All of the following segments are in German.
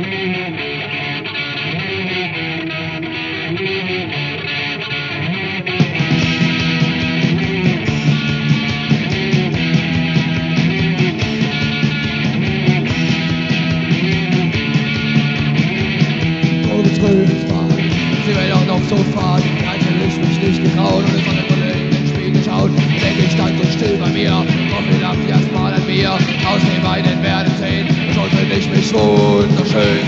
Sie will auch noch so fahren, hätte ich mich nicht getraut und es an der Brille in den Spiegel schaut. Denke ich stand so still bei mir, hoffe lag erstmal an mir. Aus den Beinen werden sehen, schon finde ich mich wunderschön.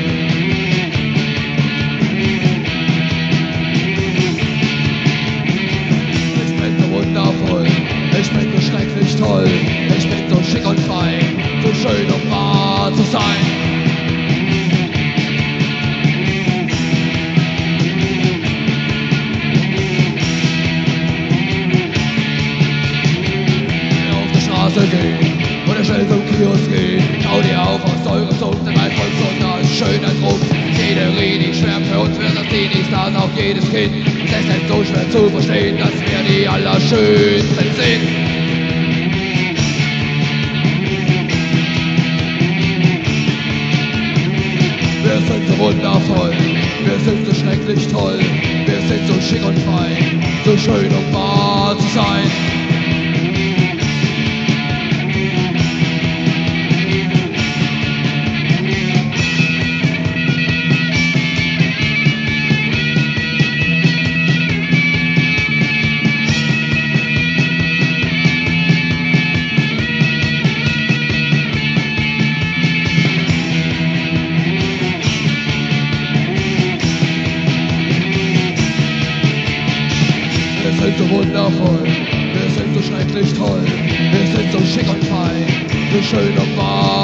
Ich bin so wundervoll, ich bin so schrecklich toll, ich bin so schick und fein, so schön um wahr zu sein. Gehen oder schnell zum Kiosk gehen. Schau dir auf aus eurem Sumpf, denn mein Volkshunger ist schöner Trumpf. Jede Rede schwärmt für uns, wir sind die Stars auf jedes Kind. Es ist nicht so schwer zu verstehen, dass wir die Allerschönsten sind. Wir sind so wundervoll, wir sind so schrecklich toll, wir sind so schick und fein, so schön um wahr zu sein. Wir sind so wundervoll, wir sind so schrecklich toll, wir sind so schick und fein, so schön und wahr.